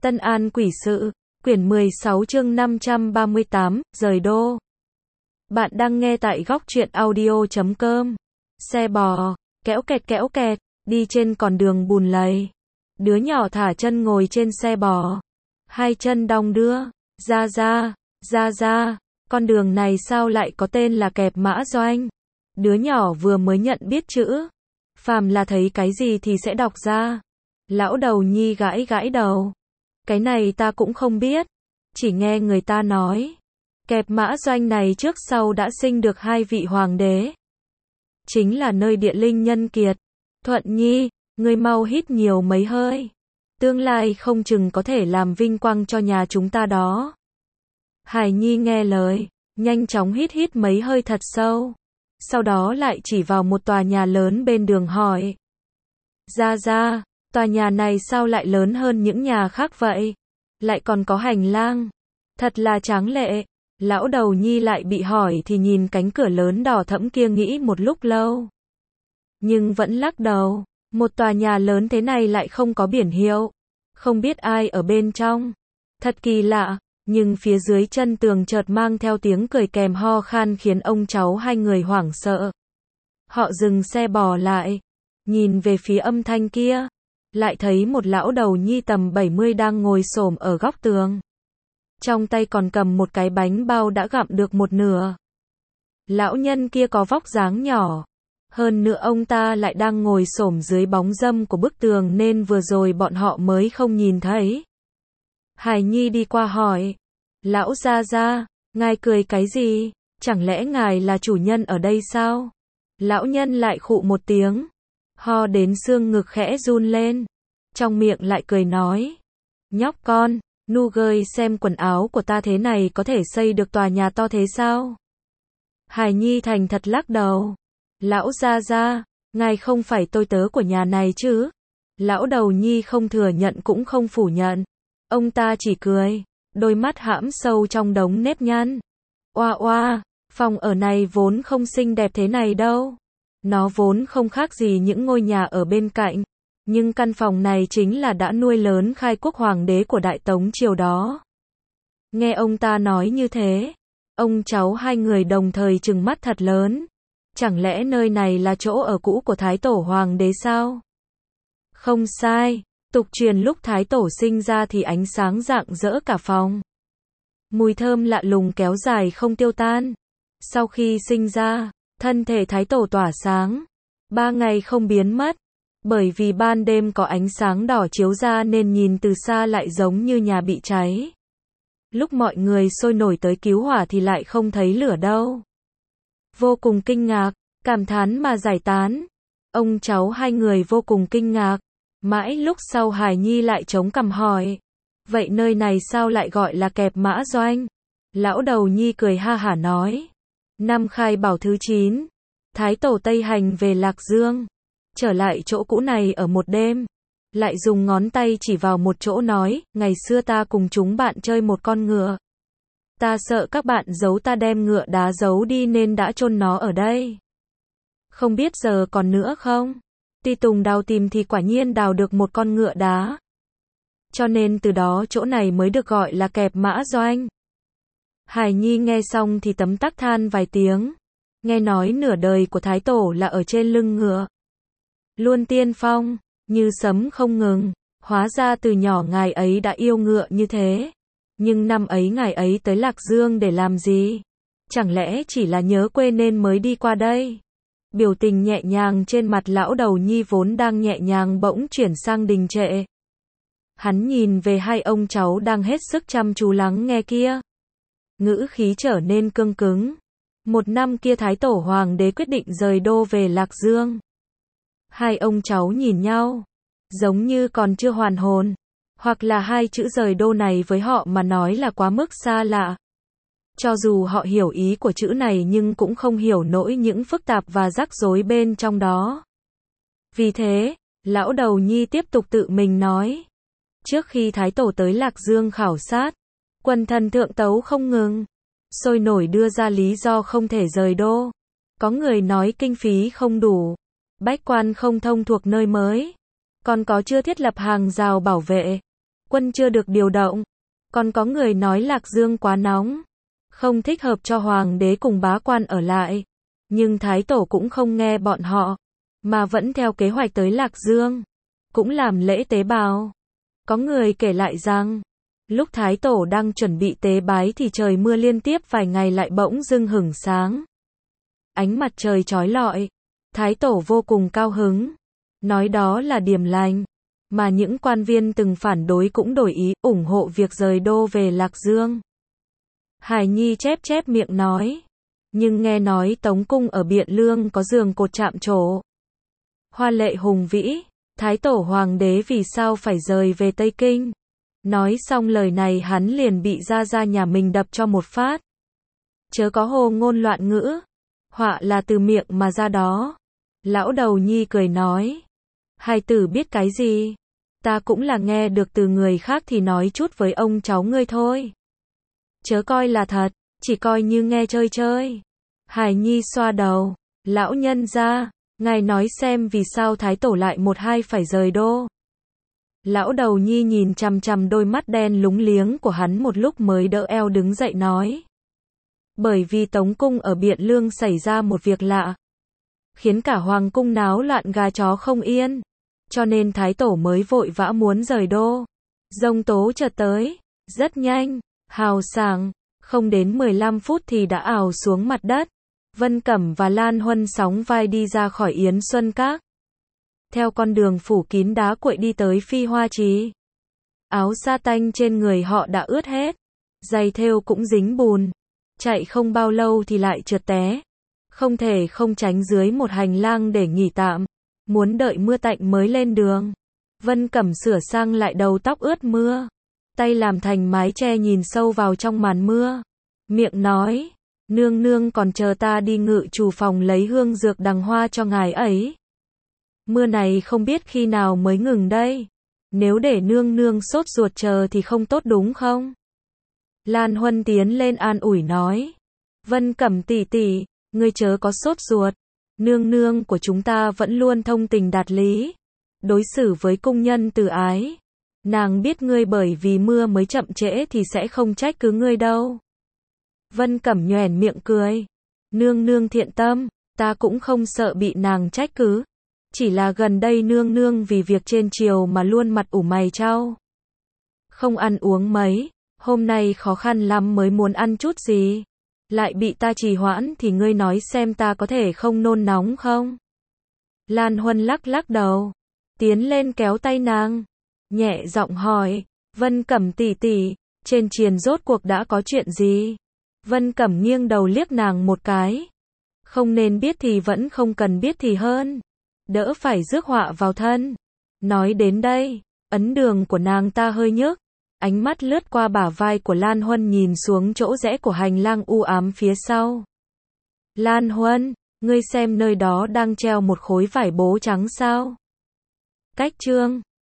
Tân An Quỷ Sự, quyển 16 chương 538, rời đô. Bạn đang nghe tại góc truyện audio.com. Xe bò, kéo kẹt, đi trên con đường bùn lầy. Đứa nhỏ thả chân ngồi trên xe bò. Hai chân đong đưa, ra, con đường này sao lại có tên là Kẹp Mã Doanh? Đứa nhỏ vừa mới nhận biết chữ. Phàm là thấy cái gì thì sẽ đọc ra. Lão đầu nhi gãi đầu. Cái này ta cũng không biết. Chỉ nghe người ta nói. Kẹp Mã Doanh này trước sau đã sinh được hai vị hoàng đế. Chính là nơi địa linh nhân kiệt. Thuận Nhi, ngươi mau hít nhiều mấy hơi. Tương lai không chừng có thể làm vinh quang cho nhà chúng ta đó. Hải Nhi nghe lời, nhanh chóng hít mấy hơi thật sâu. Sau đó lại chỉ vào một tòa nhà lớn bên đường hỏi. Ra, tòa nhà này sao lại lớn hơn những nhà khác vậy? Lại còn có hành lang. Thật là tráng lệ. Lão đầu nhi lại bị hỏi thì nhìn cánh cửa lớn đỏ thẫm kia nghĩ một lúc lâu. Nhưng vẫn lắc đầu. Một tòa nhà lớn thế này lại không có biển hiệu. Không biết ai ở bên trong. Thật kỳ lạ. Nhưng phía dưới chân tường chợt mang theo tiếng cười kèm ho khan khiến ông cháu hai người hoảng sợ. Họ dừng xe bò lại. Nhìn về phía âm thanh kia. Lại thấy một lão đầu nhi tầm 70 đang ngồi xổm ở góc tường. Trong tay còn cầm một cái bánh bao đã gặm được một nửa. Lão nhân kia có vóc dáng nhỏ. Hơn nữa ông ta lại đang ngồi xổm dưới bóng râm của bức tường nên vừa rồi bọn họ mới không nhìn thấy. Hải Nhi đi qua hỏi. Lão gia, ngài cười cái gì? Chẳng lẽ ngài là chủ nhân ở đây sao? Lão nhân lại khụ một tiếng. Ho đến xương ngực khẽ run lên. Trong miệng lại cười nói. Nhóc con, nu gơi xem quần áo của ta thế này có thể xây được tòa nhà to thế sao? Hải Nhi thành thật lắc đầu. Lão gia, ngài không phải tôi tớ của nhà này chứ? Lão đầu nhi không thừa nhận cũng không phủ nhận. Ông ta chỉ cười, đôi mắt hãm sâu trong đống nếp nhăn. Oa, phòng ở này vốn không xinh đẹp thế này đâu. Nó vốn không khác gì những ngôi nhà ở bên cạnh. Nhưng căn phòng này chính là đã nuôi lớn khai quốc hoàng đế của Đại Tống triều đó. Nghe ông ta nói như thế, ông cháu hai người đồng thời trừng mắt thật lớn. Chẳng lẽ nơi này là chỗ ở cũ của Thái Tổ hoàng đế sao? Không sai, tục truyền lúc Thái Tổ sinh ra thì ánh sáng rạng rỡ cả phòng. Mùi thơm lạ lùng kéo dài không tiêu tan. Sau khi sinh ra, thân thể Thái Tổ tỏa sáng. 3 ngày không biến mất. Bởi vì ban đêm có ánh sáng đỏ chiếu ra nên nhìn từ xa lại giống như nhà bị cháy. Lúc mọi người sôi nổi tới cứu hỏa thì lại không thấy lửa đâu. Vô cùng kinh ngạc, cảm thán mà giải tán. Ông cháu hai người vô cùng kinh ngạc. Mãi lúc sau Hải Nhi lại chống cằm hỏi. Vậy nơi này sao lại gọi là Kẹp Mã Doanh? Lão đầu nhi cười ha hả nói. Năm Khai Bảo thứ 9. Thái Tổ Tây hành về Lạc Dương. Trở lại chỗ cũ này ở một đêm. Lại dùng ngón tay chỉ vào một chỗ nói. Ngày xưa ta cùng chúng bạn chơi một con ngựa. Ta sợ các bạn giấu ta đem ngựa đá giấu đi nên đã chôn nó ở đây. Không biết giờ còn nữa không? Ti Tùng đào tìm thì quả nhiên đào được một con ngựa đá. Cho nên từ đó chỗ này mới được gọi là Kẹp Mã Doanh. Hải Nhi nghe xong thì tấm tắc than vài tiếng. Nghe nói nửa đời của Thái Tổ là ở trên lưng ngựa. Luôn tiên phong, như sấm không ngừng. Hóa ra từ nhỏ ngài ấy đã yêu ngựa như thế. Nhưng năm ấy ngài ấy tới Lạc Dương để làm gì? Chẳng lẽ chỉ là nhớ quê nên mới đi qua đây? Biểu tình nhẹ nhàng trên mặt lão đầu nhi vốn đang nhẹ nhàng bỗng chuyển sang đình trệ. Hắn nhìn về hai ông cháu đang hết sức chăm chú lắng nghe kia. Ngữ khí trở nên cương cứng. Một năm kia Thái Tổ hoàng đế quyết định rời đô về Lạc Dương. Hai ông cháu nhìn nhau. Giống như còn chưa hoàn hồn. Hoặc là hai chữ rời đô này với họ mà nói là quá mức xa lạ. Cho dù họ hiểu ý của chữ này nhưng cũng không hiểu nổi những phức tạp và rắc rối bên trong đó. Vì thế, lão đầu nhi tiếp tục tự mình nói. Trước khi Thái Tổ tới Lạc Dương khảo sát, quần thần thượng tấu không ngừng. Sôi nổi đưa ra lý do không thể rời đô. Có người nói kinh phí không đủ. Bách quan không thông thuộc nơi mới. Còn có chưa thiết lập hàng rào bảo vệ. quân chưa được điều động. Còn có người nói Lạc Dương quá nóng, không thích hợp cho hoàng đế cùng bá quan ở lại. Nhưng Thái Tổ cũng không nghe bọn họ, mà vẫn theo kế hoạch tới Lạc Dương, cũng làm lễ tế bào. Có người kể lại rằng, lúc Thái Tổ đang chuẩn bị tế bái thì trời mưa liên tiếp vài ngày lại bỗng dưng hửng sáng. Ánh mặt trời chói lọi, Thái Tổ vô cùng cao hứng, nói đó là điềm lành, mà những quan viên từng phản đối cũng đổi ý, ủng hộ việc rời đô về Lạc Dương. Hải Nhi chép chép miệng nói, nhưng nghe nói Tống Cung ở Biện Lương có giường cột chạm trổ, hoa lệ hùng vĩ, Thái Tổ Hoàng đế vì sao phải rời về Tây Kinh. Nói xong lời này hắn liền bị ra nhà mình đập cho một phát. Chớ có hồ ngôn loạn ngữ, họa là từ miệng mà ra đó. Lão đầu nhi cười nói, hài tử biết cái gì, ta cũng là nghe được từ người khác thì nói chút với ông cháu ngươi thôi. Chớ coi là thật, chỉ coi như nghe chơi chơi. Hải Nhi xoa đầu, lão nhân gia, ngài nói xem vì sao Thái Tổ lại một hai phải rời đô. Lão đầu nhi nhìn chằm chằm đôi mắt đen lúng liếng của hắn một lúc mới đỡ eo đứng dậy nói. Bởi vì Tống Cung ở Biện Lương xảy ra một việc lạ, khiến cả hoàng cung náo loạn gà chó không yên, cho nên Thái Tổ mới vội vã muốn rời đô. Giông tố chợt tới, rất nhanh, hào sảng, không đến 15 phút thì đã ào xuống mặt đất. Vân Cẩm và Lan Huân sóng vai đi ra khỏi Yến Xuân Các, theo con đường phủ kín đá cuội đi tới Phi Hoa Trì. Áo sa tanh trên người họ đã ướt hết, giày thêu cũng dính bùn, chạy không bao lâu thì lại trượt té, không thể không tránh dưới một hành lang để nghỉ tạm, muốn đợi mưa tạnh mới lên đường. Vân Cẩm sửa sang lại đầu tóc ướt mưa, tay làm thành mái che nhìn sâu vào trong màn mưa, miệng nói, nương nương còn chờ ta đi ngự chủ phòng lấy hương dược đằng hoa cho ngài ấy. Mưa này không biết khi nào mới ngừng đây, nếu để nương nương sốt ruột chờ thì không tốt đúng không? Lan Huân tiến lên an ủi nói, Vân Cẩm tỷ tỷ, ngươi chớ có sốt ruột, nương nương của chúng ta vẫn luôn thông tình đạt lý, đối xử với cung nhân từ ái. Nàng biết ngươi bởi vì mưa mới chậm trễ thì sẽ không trách cứ ngươi đâu. Vân Cẩm nhoẻn miệng cười, nương nương thiện tâm, ta cũng không sợ bị nàng trách cứ. Chỉ là gần đây nương nương vì việc trên triều mà luôn mặt ủ mày chau, không ăn uống mấy, hôm nay khó khăn lắm mới muốn ăn chút gì, lại bị ta trì hoãn thì ngươi nói xem ta có thể không nôn nóng không? Lan Huân lắc lắc đầu, tiến lên kéo tay nàng, nhẹ giọng hỏi, Vân Cẩm tỷ tỷ, trên triền rốt cuộc đã có chuyện gì? Vân Cẩm nghiêng đầu liếc nàng một cái, không nên biết thì vẫn không cần biết thì hơn, đỡ phải rước họa vào thân. Nói đến đây, ấn đường của nàng ta hơi nhức, ánh mắt lướt qua bả vai của Lan Huân nhìn xuống chỗ rẽ của hành lang u ám phía sau. Lan Huân, ngươi xem nơi đó đang treo một khối vải bố trắng sao? Cách chương